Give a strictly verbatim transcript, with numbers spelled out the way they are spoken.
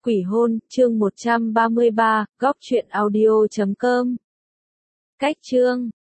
Quỷ hôn, chương một trăm ba mươi ba, góc truyện audio chấm com. Cách chương